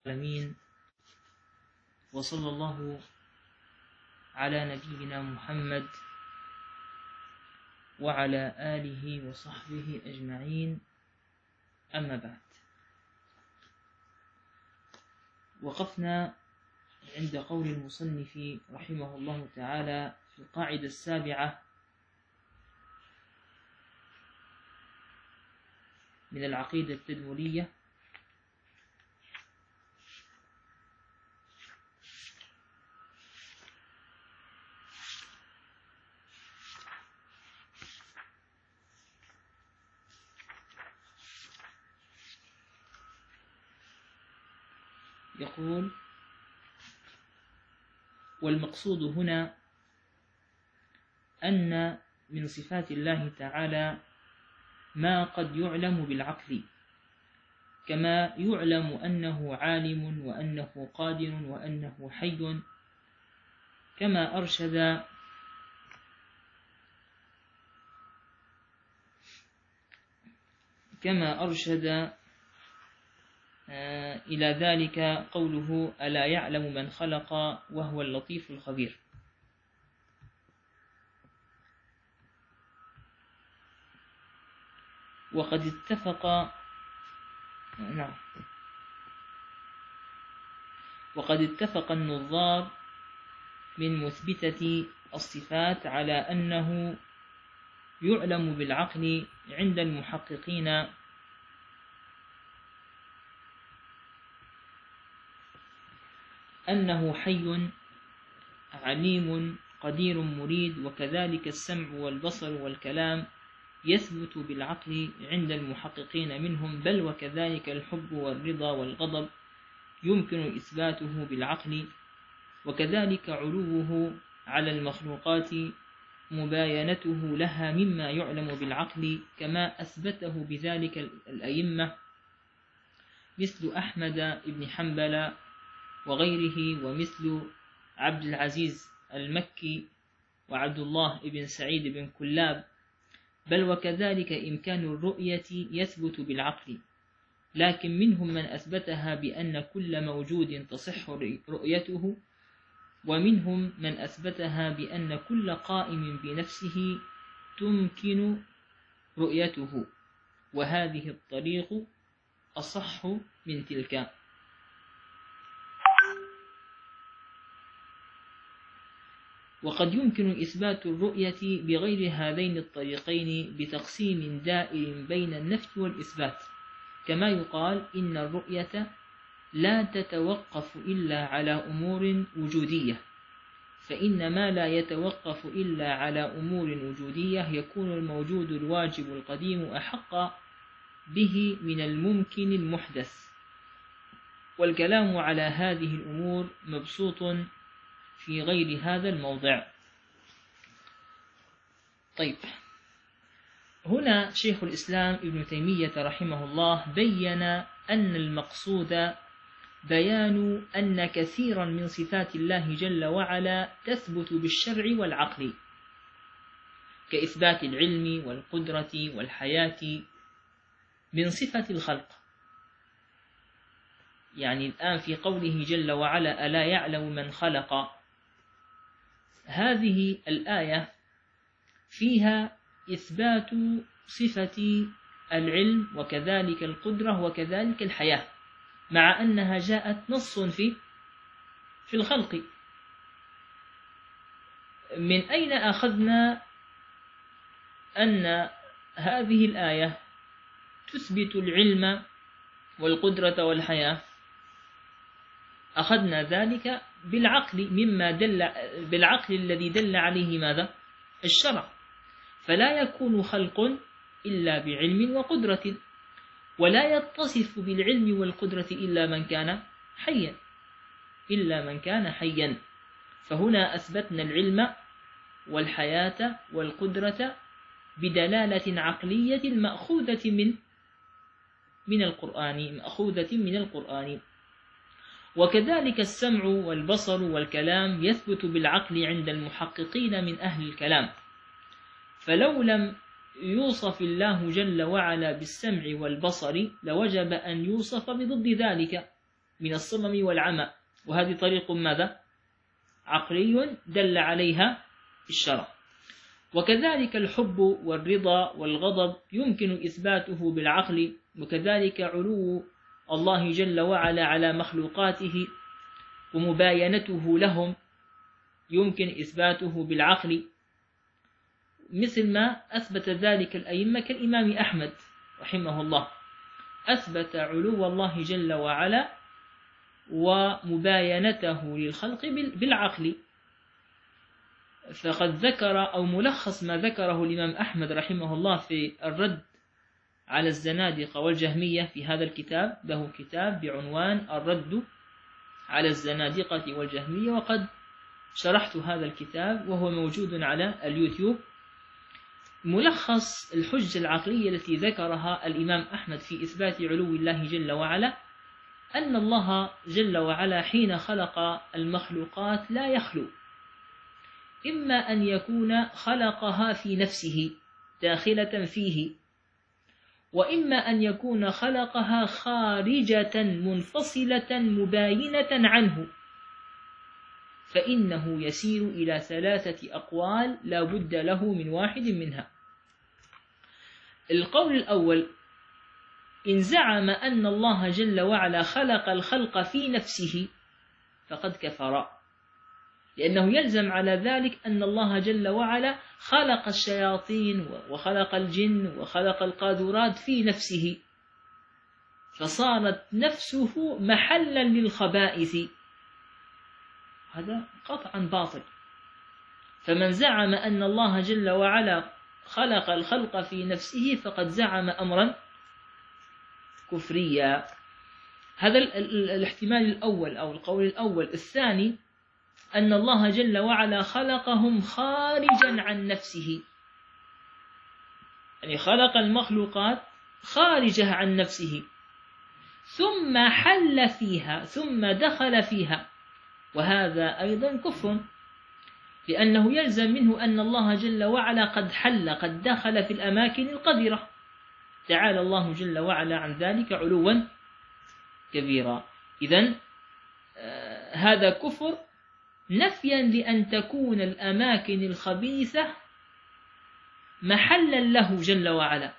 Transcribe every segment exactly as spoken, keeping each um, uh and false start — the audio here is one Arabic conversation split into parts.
العالمين، وصلى الله على نبينا محمد وعلى آله وصحبه أجمعين. أما بعد، وقفنا عند قول المصنف رحمه الله تعالى في القاعدة السابعة من العقيدة التدمرية: يقول: والمقصود هنا أن من صفات الله تعالى ما قد يعلم بالعقل، كما يعلم أنه عالم وأنه قادر وأنه حي، كما أرشد كما أرشد إلى ذلك قوله: ألا يعلم من خلق وهو اللطيف الخبير. وقد اتفق نعم وقد اتفق النظار من مثبتة الصفات على أنه يعلم بالعقل عند المحققين أنه حي عليم قدير مريد، وكذلك السمع والبصر والكلام يثبت بالعقل عند المحققين منهم، بل وكذلك الحب والرضا والغضب يمكن إثباته بالعقل، وكذلك علوه على المخلوقات مباينته لها مما يعلم بالعقل، كما أثبته بذلك الأئمة مثل أحمد بن حنبل وغيره، ومثل عبد العزيز المكي وعبد الله بن سعيد بن كلاب، بل وكذلك إمكان الرؤية يثبت بالعقل، لكن منهم من أثبتها بأن كل موجود تصح رؤيته، ومنهم من أثبتها بأن كل قائم بنفسه تمكن رؤيته، وهذه الطريق أصح من تلك. وقد يمكن إثبات الرؤية بغير هذين الطريقين بتقسيم دائر بين النفي والإثبات، كما يقال: إن الرؤية لا تتوقف إلا على أمور وجودية، فإن ما لا يتوقف إلا على أمور وجودية يكون الموجود الواجب القديم أحق به من الممكن المحدث، والكلام على هذه الأمور مبسوط في غير هذا الموضع. طيب، هنا شيخ الإسلام ابن تيمية رحمه الله بيّن أن المقصود بيان أن كثيرا من صفات الله جل وعلا تثبت بالشرع والعقل، كإثبات العلم والقدرة والحياة من صفة الخلق. يعني الآن في قوله جل وعلا: ألا يعلم من خلق، هذه الآية فيها إثبات صفة العلم وكذلك القدرة وكذلك الحياة، مع أنها جاءت نص في في الخلق. من أين أخذنا أن هذه الآية تثبت العلم والقدرة والحياة؟ أخذنا ذلك بالعقل، مما دل بالعقل الذي دل عليه ماذا؟ الشرع. فلا يكون خلق إلا بعلم وقدرة، ولا يتصف بالعلم والقدرة إلا من كان حيا إلا من كان حيا فهنا أثبتنا العلم والحياة والقدرة بدلالة عقلية مأخوذة من من القرآن مأخوذة من القرآن. وكذلك السمع والبصر والكلام يثبت بالعقل عند المحققين من أهل الكلام، فلو لم يوصف الله جل وعلا بالسمع والبصر لوجب أن يوصف بضد ذلك، من الصمم والعمى، وهذه طريق ماذا؟ عقلي دل عليها الشرع. وكذلك الحب والرضا والغضب يمكن إثباته بالعقل، وكذلك علو الله جل وعلا على مخلوقاته ومباينته لهم يمكن إثباته بالعقل، مثل ما أثبت ذلك الأئمة كالإمام أحمد رحمه الله، أثبت علو الله جل وعلا ومباينته للخلق بالعقل. فقد ذكر أو ملخص ما ذكره الإمام أحمد رحمه الله في الرد على الزنادقة والجهمية في هذا الكتاب، له كتاب بعنوان الرد على الزنادقة والجهمية، وقد شرحت هذا الكتاب وهو موجود على اليوتيوب. ملخص الحجة العقلية التي ذكرها الإمام أحمد في إثبات علو الله جل وعلا أن الله جل وعلا حين خلق المخلوقات لا يخلو، إما أن يكون خلقها في نفسه داخلة فيه، وإما أن يكون خلقها خارجة منفصلة مباينة عنه، فإنه يسير إلى ثلاثة أقوال لا بد له من واحد منها. القول الأول: إن زعم أن الله جل وعلا خلق الخلق في نفسه فقد كفر، لأنه يلزم على ذلك أن الله جل وعلا خلق الشياطين وخلق الجن وخلق القاذورات في نفسه، فصارت نفسه محلا للخبائث، هذا قطعا باطل. فمن زعم أن الله جل وعلا خلق الخلق في نفسه فقد زعم أمرا كفريا. هذا الاحتمال الأول أو القول الأول. الثاني: أن الله جل وعلا خلقهم خارجا عن نفسه، يعني خلق المخلوقات خارجة عن نفسه ثم حل فيها ثم دخل فيها، وهذا أيضا كفر، لأنه يلزم منه أن الله جل وعلا قد حل قد دخل في الأماكن القذرة، تعالى الله جل وعلا عن ذلك علوا كبيرا. إذن آه هذا كفر نفيا لأن تكون الأماكن الخبيثة محلا له جل وعلا.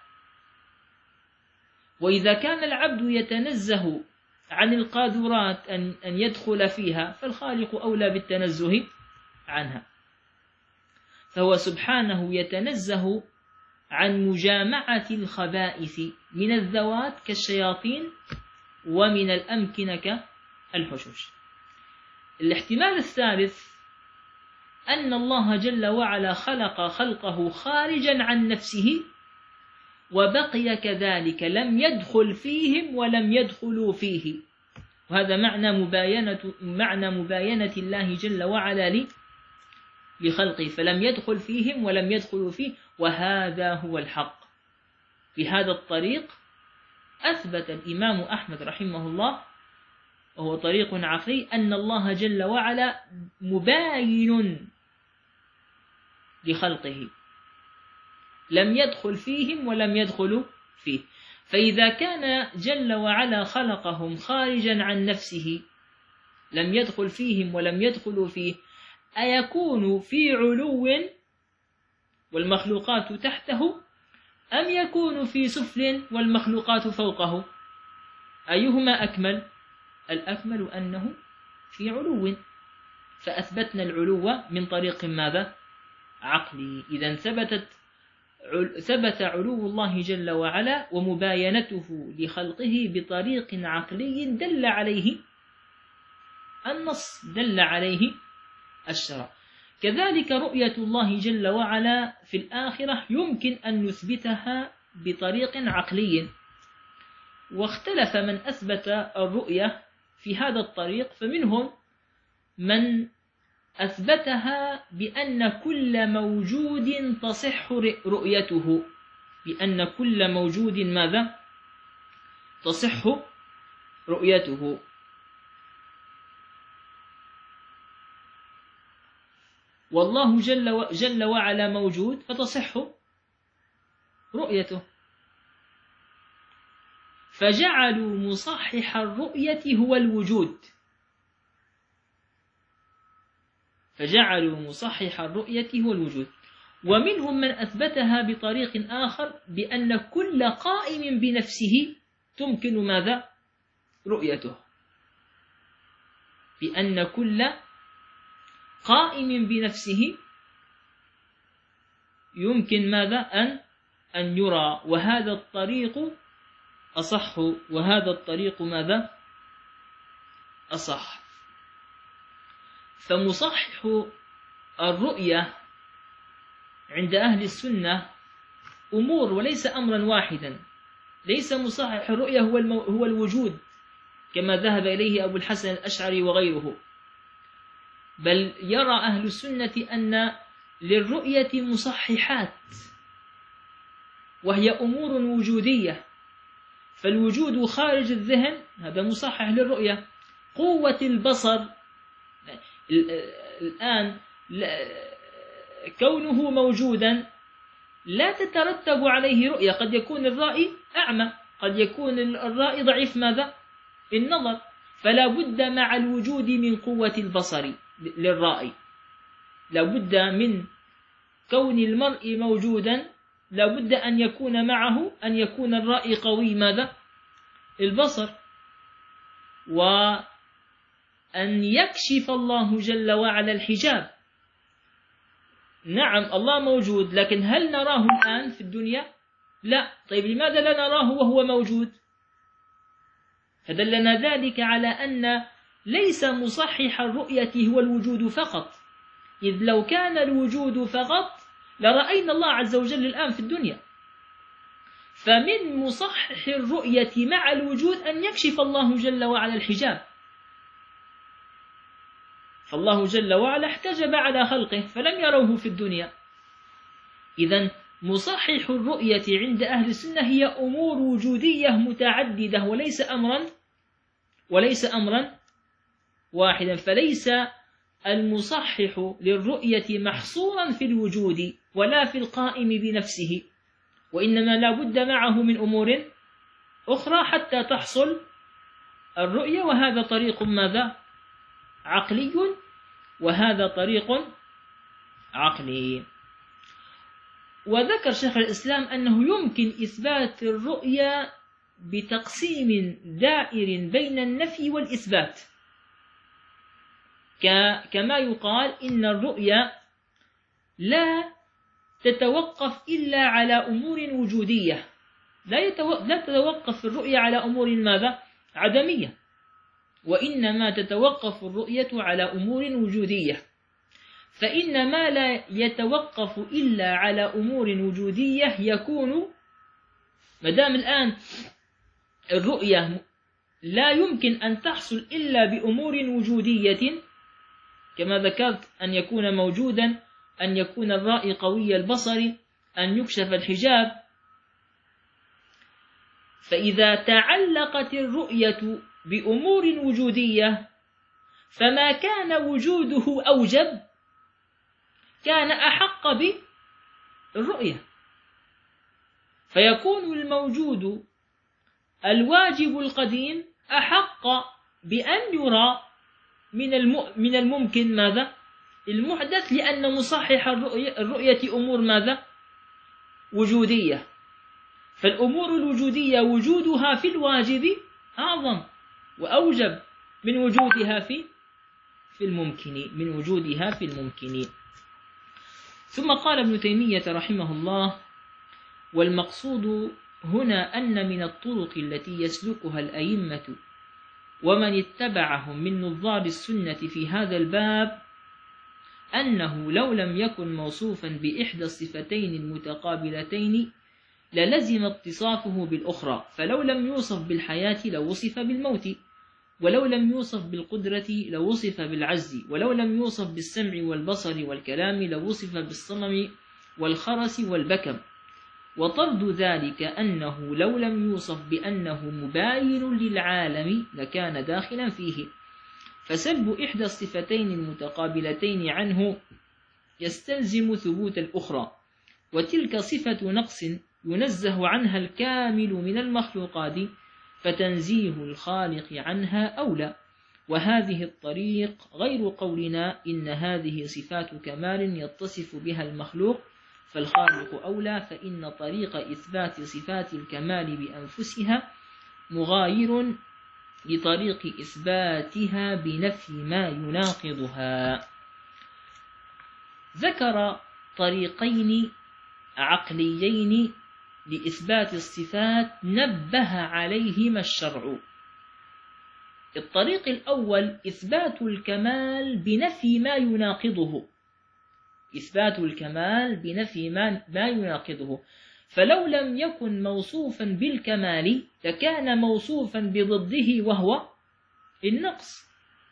وإذا كان العبد يتنزه عن القاذورات أن أن يدخل فيها، فالخالق أولى بالتنزه عنها، فهو سبحانه يتنزه عن مجامعة الخبائث من الذوات كالشياطين ومن الأمكنة كالحشوش. الاحتمال الثالث: أن الله جل وعلا خلق خلقه خارجا عن نفسه وبقي كذلك، لم يدخل فيهم ولم يدخلوا فيه، وهذا معنى مباينة معنى مباينة الله جل وعلا لخلقه، فلم يدخل فيهم ولم يدخلوا فيه، وهذا هو الحق. في هذا الطريق أثبت الإمام أحمد رحمه الله، وهو طريق عقلي، أن الله جل وعلا مباين لخلقه، لم يدخل فيهم ولم يدخلوا فيه. فإذا كان جل وعلا خلقهم خارجا عن نفسه لم يدخل فيهم ولم يدخلوا فيه، أيكون في علو والمخلوقات تحته، أم يكون في سفل والمخلوقات فوقه؟ أيهما أكمل؟ الأكمل أنه في علو، فأثبتنا العلو من طريق ماذا؟ عقلي. إذن ثبتت ثبت علو الله جل وعلا ومباينته لخلقه بطريق عقلي دل عليه النص، دل عليه الشرع. كذلك رؤية الله جل وعلا في الآخرة يمكن أن نثبتها بطريق عقلي، واختلف من أثبت الرؤية في هذا الطريق، فمنهم من أثبتها بأن كل موجود تصح رؤيته، بأن كل موجود ماذا؟ تصح رؤيته. والله جل, جل وعلا موجود فتصح رؤيته. فجعلوا مصحح الرؤية هو الوجود فجعلوا مصحح الرؤية هو الوجود ومنهم من أثبتها بطريق آخر بأن كل قائم بنفسه تمكن ماذا؟ رؤيته بأن كل قائم بنفسه يمكن ماذا؟ أن أن يرى وهذا الطريق أصح وهذا الطريق ماذا؟ أصح. فمصحح الرؤية عند أهل السنة أمور وليس أمرا واحدا. ليس مصحح الرؤية هو, المو... هو الوجود كما ذهب إليه أبو الحسن الأشعري وغيره، بل يرى أهل السنة أن للرؤية مصححات وهي أمور وجودية. فالوجود خارج الذهن هذا مصحح للرؤية. قوة البصر الآن كونه موجودا لا تترتب عليه رؤية. قد يكون الرائي أعمى، قد يكون الرائي ضعيف ماذا؟ النظر، فلا بد مع الوجود من قوة البصر للرائي، لا بد من كون المرء موجودا، لا بد أن يكون معه أن يكون الرائي قوي ماذا؟ البصر، وأن يكشف الله جل وعلا الحجاب. نعم الله موجود، لكن هل نراه الآن في الدنيا؟ لا. طيب لماذا لا نراه وهو موجود؟ فدلنا ذلك على أن ليس مصحح الرؤية هو الوجود فقط، إذ لو كان الوجود فقط لرأينا الله عز وجل الآن في الدنيا. فمن مصحح الرؤية مع الوجود أن يكشف الله جل وعلا الحجاب، فالله جل وعلا احتجب على خلقه فلم يروه في الدنيا. إذن مصحح الرؤية عند أهل السنة هي أمور وجودية متعددة وليس أمرا وليس أمرا واحدا. فليس المصحح للرؤية محصورا في الوجود ولا في القائم بنفسه، وإنما لا بد معه من أمور أخرى حتى تحصل الرؤية، وهذا طريق ماذا؟ عقلي، وهذا طريق عقلي. وذكر شيخ الإسلام أنه يمكن إثبات الرؤية بتقسيم دائر بين النفي والإثبات، كما يقال إن الرؤية لا تتوقف إلا على أمور وجودية، لا تتوقف الرؤية على أمور ماذا؟ عدمية، وإنما تتوقف الرؤية على أمور وجودية. فإن ما لا يتوقف إلا على أمور وجودية يكون مدام الآن الرؤية لا يمكن أن تحصل إلا بأمور وجودية كما ذكرت، أن يكون موجودا، أن يكون الرائي قوي البصر، أن يكشف الحجاب. فإذا تعلقت الرؤية بأمور وجودية فما كان وجوده أوجب كان أحق بالرؤية، فيكون الموجود الواجب القديم أحق بأن يرى من الممكن ماذا؟ المحدث، لأن مصحح الرؤية, الرؤية أمور ماذا؟ وجودية. فالأمور الوجودية وجودها في الواجب أعظم وأوجب من وجودها في في الممكن من وجودها في الممكن. ثم قال ابن تيمية رحمه الله: والمقصود هنا أن من الطرق التي يسلكها الأئمة ومن اتبعهم من نظار السنة في هذا الباب أنه لو لم يكن موصوفا بإحدى الصفتين المتقابلتين للزم اتصافه بالأخرى، فلو لم يوصف بالحياة لوصف بالموت، ولو لم يوصف بالقدرة لوصف بالعجز، ولو لم يوصف بالسمع والبصر والكلام لوصف بالصمم والخرس والبكم. وطرد ذلك أنه لو لم يوصف بأنه مباين للعالم لكان داخلا فيه، فسلب إحدى الصفتين المتقابلتين عنه يستلزم ثبوت الأخرى، وتلك صفة نقص ينزه عنها الكامل من المخلوقات، فتنزيه الخالق عنها أولى. وهذه الطريق غير قولنا إن هذه صفات كمال يتصف بها المخلوق فالخالق أولى، فإن طريق إثبات صفات الكمال بأنفسها مغاير لطريق إثباتها بنفي ما يناقضها. ذكر طريقين عقليين لإثبات الصفات نبه عليهما الشرع. الطريق الأول إثبات الكمال بنفي ما يناقضه، إثبات الكمال بنفي ما, ما يناقضه، فلو لم يكن موصوفا بالكمال لكان موصوفا بضده وهو النقص،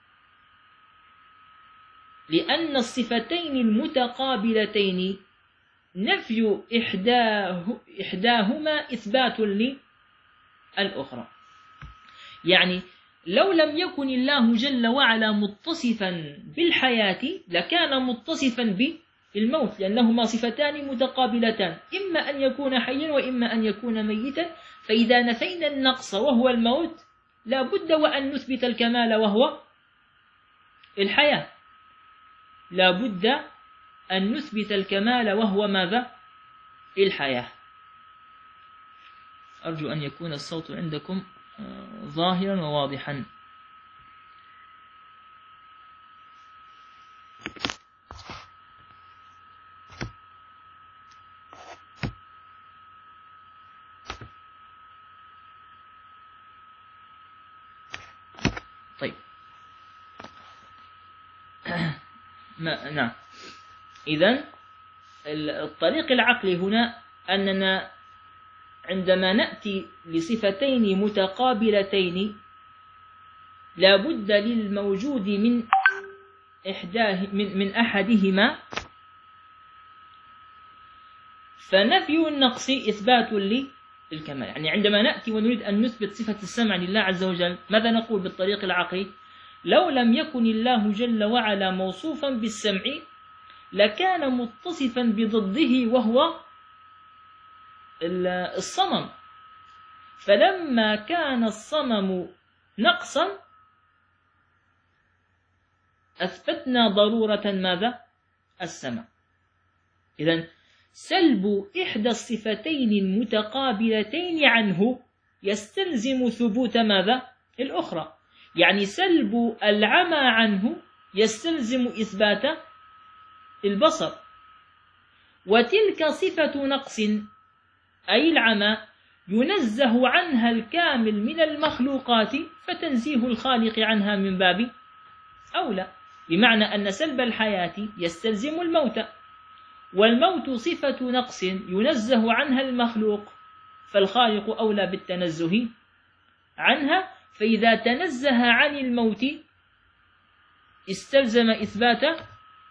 لأن الصفتين المتقابلتين نفي إحداه إحداهما إثبات للأخرى. يعني لو لم يكن الله جل وعلا متصفا بالحياة لكان متصفا بالموت، لأنهما صفتان متقابلتان، إما أن يكون حيا وإما أن يكون ميتا. فإذا نفينا النقص وهو الموت لا بد وأن نثبت الكمال وهو الحياة، لا بد أن نثبت الكمال وهو ماذا؟ الحياة. أرجو أن يكون الصوت عندكم ظاهرا وواضحا. طيب ما نعم. إذن الطريق العقلي هنا أننا عندما نأتي لصفتين متقابلتين لا بد للموجود من إحداه من, من أحدهما، فنفي النقص إثبات للكمال. يعني عندما نأتي ونريد أن نثبت صفة السمع لله عز وجل ماذا نقول بالطريق العقلي؟ لو لم يكن الله جل وعلا موصوفا بالسمع لكان متصفا بضده وهو الصمم، فلما كان الصمم نقصا أثبتنا ضرورة ماذا؟ السمع. إذن سلب إحدى الصفتين المتقابلتين عنه يستلزم ثبوت ماذا؟ الأخرى. يعني سلب العمى عنه يستلزم إثبات البصر، وتلك صفة نقص أي العمى ينزه عنها الكامل من المخلوقات، فتنزيه الخالق عنها من باب أولى، بمعنى أن سلب الحياة يستلزم الموت، والموت صفة نقص ينزه عنها المخلوق، فالخالق أولى بالتنزه عنها. فإذا تنزه عن الموت استلزم إثبات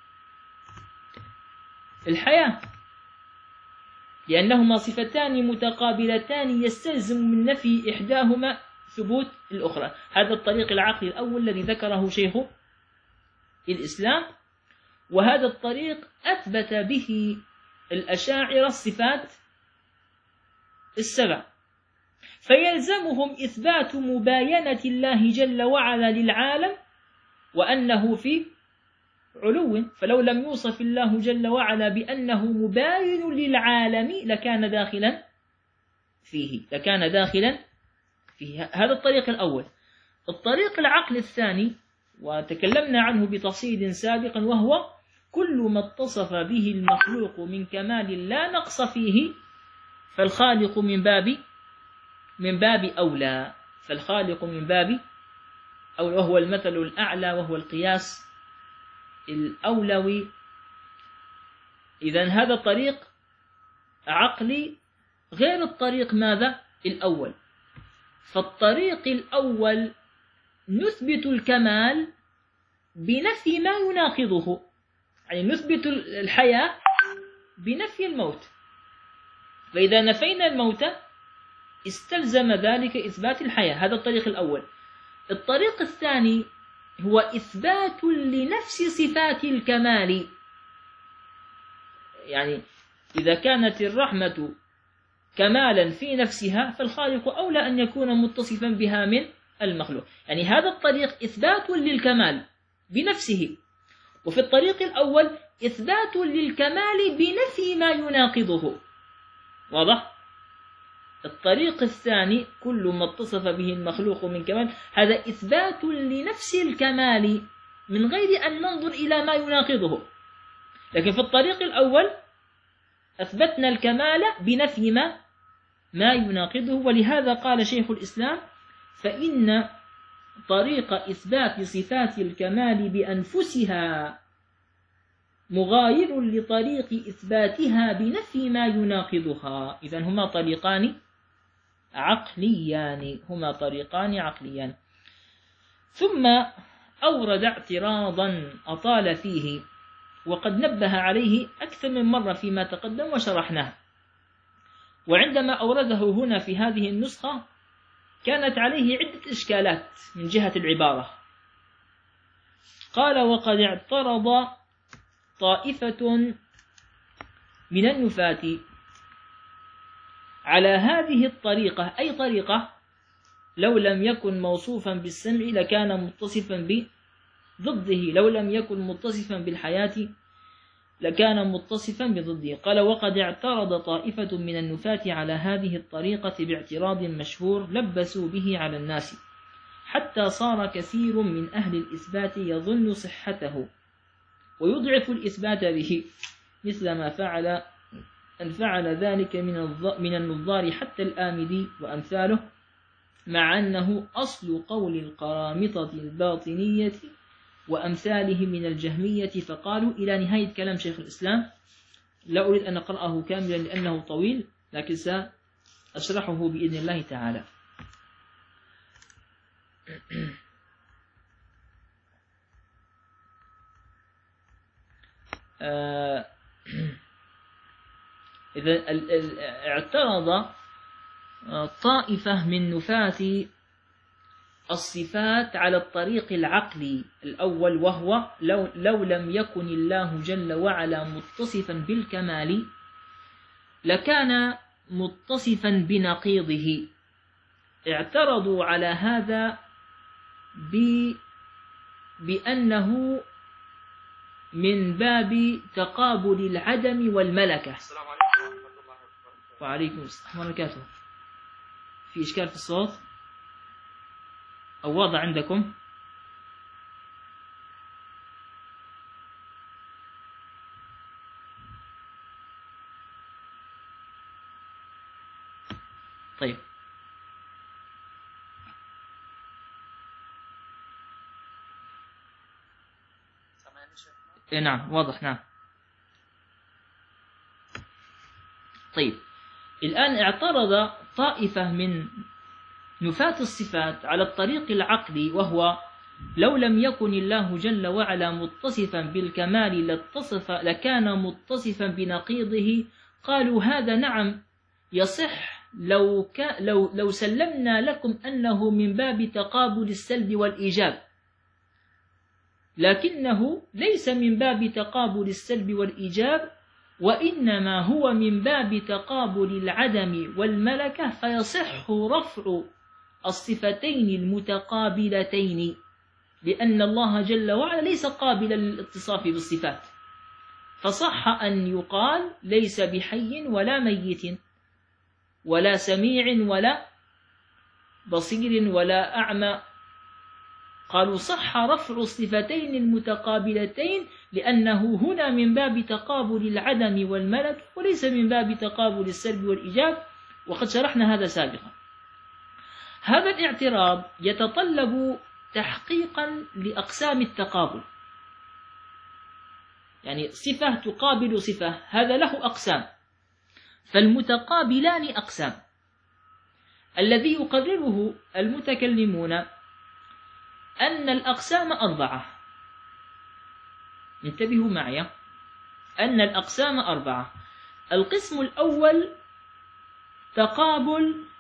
الحياة، لأنهما صفتان متقابلتان يستلزم من نفي إحداهما ثبوت الأخرى. هذا الطريق العقلي الأول الذي ذكره شيخ الإسلام، وهذا الطريق أثبت به الأشاعرة الصفات السبع، فيلزمهم إثبات مباينة الله جل وعلا للعالم وأنه في علو، فلو لم يوصف الله جل وعلا بأنه مباين للعالم لكان داخلا فيه لكان داخلا فيه. هذا الطريق الأول. الطريق العقل الثاني وتكلمنا عنه بتفصيل سابقا، وهو كل ما اتصف به المخلوق من كمال لا نقص فيه فالخالق من باب من باب أولى، فالخالق من باب أولى، وهو المثل الأعلى وهو القياس الأولوي. إذن هذا طريق عقلي غير الطريق ماذا؟ الأول. فالطريق الأول نثبت الكمال بنفي ما يناقضه، يعني نثبت الحياة بنفي الموت، فإذا نفينا الموت استلزم ذلك إثبات الحياة. هذا الطريق الأول. الطريق الثاني هو إثبات لنفس صفات الكمال، يعني إذا كانت الرحمة كمالا في نفسها فالخالق أولى أن يكون متصفا بها من المخلوق. يعني هذا الطريق إثبات للكمال بنفسه، وفي الطريق الأول إثبات للكمال بنفي ما يناقضه. واضح؟ الطريق الثاني كل ما اتصف به المخلوق من كمال هذا إثبات لنفس الكمال من غير أن ننظر إلى ما يناقضه. لكن في الطريق الأول أثبتنا الكمال بنفي ما ما يناقضه. ولهذا قال شيخ الإسلام: فإن طريق إثبات صفات الكمال بأنفسها مغاير لطريق إثباتها بنفي ما يناقضها. إذن هما طريقان عقليان هما طريقان عقليان. ثم أورد اعتراضا أطال فيه، وقد نبه عليه أكثر من مرة فيما تقدم وشرحناه، وعندما أورده هنا في هذه النسخة كانت عليه عدة إشكالات من جهة العبارة. قال: وقد اعترض طائفة من النفاة على هذه الطريقة، أي طريقة لو لم يكن موصوفا بالسمع لكان متصفا بضده، لو لم يكن متصفا بالحياة لكان متصفا بضده. قال: وقد اعترض طائفة من النفاة على هذه الطريقة باعتراض مشهور لبسوا به على الناس، حتى صار كثير من أهل الإثبات يظن صحته ويضعف الإثبات به، مثل ما فعل أن فعل ذلك من النظار حتى الآمدي وأمثاله، مع أنه أصل قول القرامطة الباطنية وأمثاله من الجهمية. فقالوا إلى نهاية كلام شيخ الإسلام. لا أريد أن أقرأه كاملا لأنه طويل، لكن سأشرحه بإذن الله تعالى. إذا اعترض طائفة من نفاة الصفات على الطريق العقلي الأول، وهو لو, لو لم يكن الله جل وعلا متصفا بالكمال لكان متصفا بنقيضه. اعترضوا على هذا بأنه من باب تقابل العدم والملكة. السلام عليكم ورحمة الله وبركاته. وعليكم السلام ورحمة الله وبركاته. في إشكال في الصوت أو واضح عندكم؟ طيب، إيه نعم واضح. نعم طيب، الآن اعترض طائفة من نفاة الصفات على الطريق العقلي، وهو لو لم يكن الله جل وعلا متصفا بالكمال لاتصف لكان متصفا بنقيضه. قالوا: هذا نعم يصح لو, ك... لو... لو سلمنا لكم أنه من باب تقابل السلب والإيجاب، لكنه ليس من باب تقابل السلب والإيجاب، وإنما هو من باب تقابل العدم والملكة، فيصح رفع الصفتين المتقابلتين، لأن الله جل وعلا ليس قابلا للاتصاف بالصفات، فصح أن يقال ليس بحي ولا ميت ولا سميع ولا بصير ولا أعمى. قالوا صح رفع الصفتين المتقابلتين لأنه هنا من باب تقابل العدم والملك وليس من باب تقابل السلب والإيجاب، وقد شرحنا هذا سابقا. هذا الاعتراض يتطلب تحقيقا لأقسام التقابل، يعني صفة تقابل صفة، هذا له أقسام، فالمتقابلان أقسام. الذي يقرره المتكلمون أن الأقسام أربعة، انتبهوا معي، أن الأقسام أربعة. القسم الأول تقابل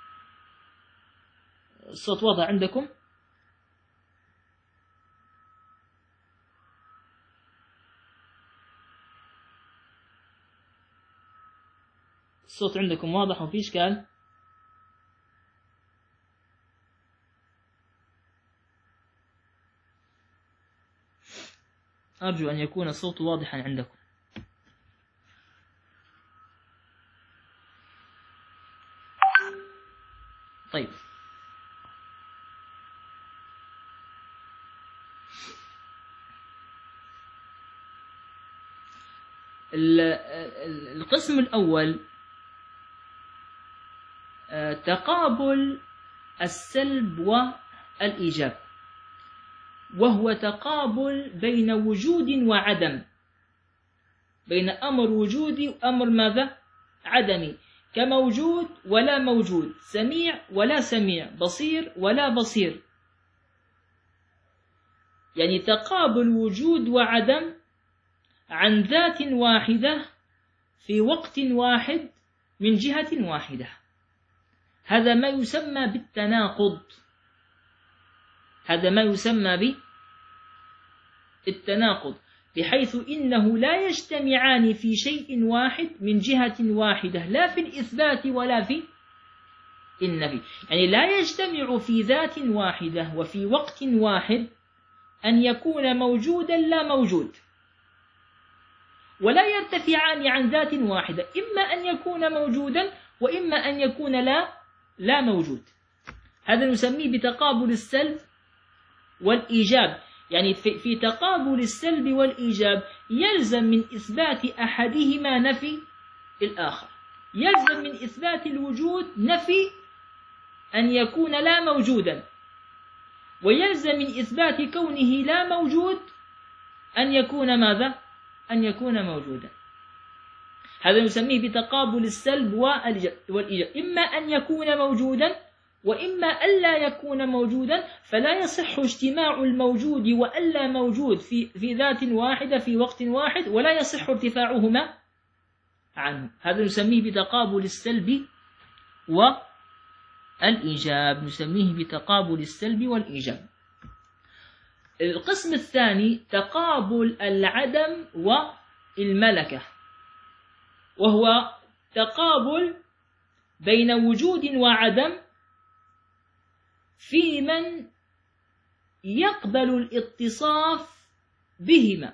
الصوت واضح عندكم؟ الصوت عندكم واضح وفي إشكال؟ أرجو أن يكون الصوت واضحا عندكم. طيب، القسم الأول تقابل السلب والإيجاب، وهو تقابل بين وجود وعدم، بين أمر وجودي وأمر ماذا؟ عدمي، كموجود ولا موجود، سميع ولا سميع، بصير ولا بصير. يعني تقابل وجود وعدم عن ذات واحدة في وقت واحد من جهة واحدة. هذا ما يسمى بالتناقض، هذا ما يسمى بالتناقض، بحيث إنه لا يجتمعان في شيء واحد من جهة واحدة، لا في الإثبات ولا في النفي. يعني لا يجتمع في ذات واحدة وفي وقت واحد أن يكون موجودا لا موجود، ولا يرتفعان عن ذات واحدة، إما أن يكون موجودا وإما أن يكون لا لا موجود. هذا نسميه بتقابل السلب والإيجاب. يعني في, في تقابل السلب والإيجاب يلزم من إثبات أحدهما نفي الآخر، يلزم من إثبات الوجود نفي أن يكون لا موجودا، ويلزم من إثبات كونه لا موجود أن يكون ماذا؟ أن يكون موجودا. هذا نسميه بتقابل السلب والإيجاب، إما أن يكون موجودا وإما ألا يكون موجودا، فلا يصح اجتماع الموجود وألا موجود في, في ذات واحدة في وقت واحد، ولا يصح ارتفاعهما عنه. هذا نسميه بتقابل السلب والإيجاب، نسميه بتقابل السلب والإيجاب. القسم الثاني تقابل العدم والملكة، وهو تقابل بين وجود وعدم في من يقبل الاتصاف بهما.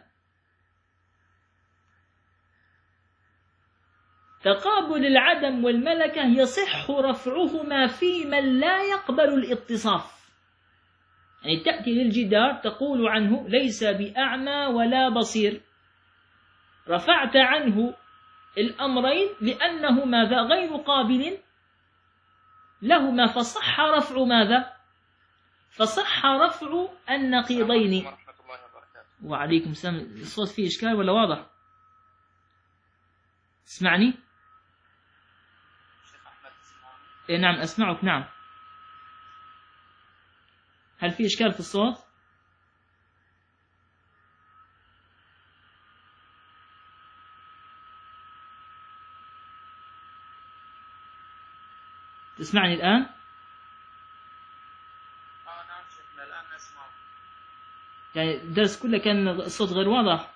تقابل العدم والملكة يصح رفعهما في من لا يقبل الاتصاف. يعني تأتي للجدار تقول عنه ليس بأعمى ولا بصير، رفعت عنه الأمرين لأنه ماذا؟ غير قابل لهما، فصح رفع ماذا؟ فصح رفع النقيضين. وعليكم السلام. الصوت فيه إشكال ولا واضح؟ اسمعني؟ إيه نعم أسمعك. نعم. هل في إشكال في الصوت؟ تسمعني الآن؟ آه نعم شيخنا الآن نسمع. يعني الدرس كله كان الصوت غير واضح.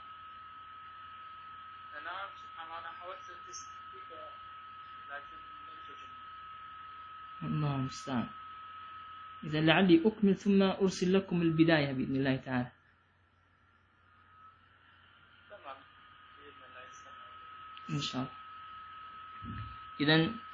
نعم شيخنا أنا حاولت أتصل لكن لم تجد. الله المستعان. إذا لعلي أكمل ثم أرسل لكم البداية بإذن الله تعالى. تمام بإذن الله. إن شاء الله. إذن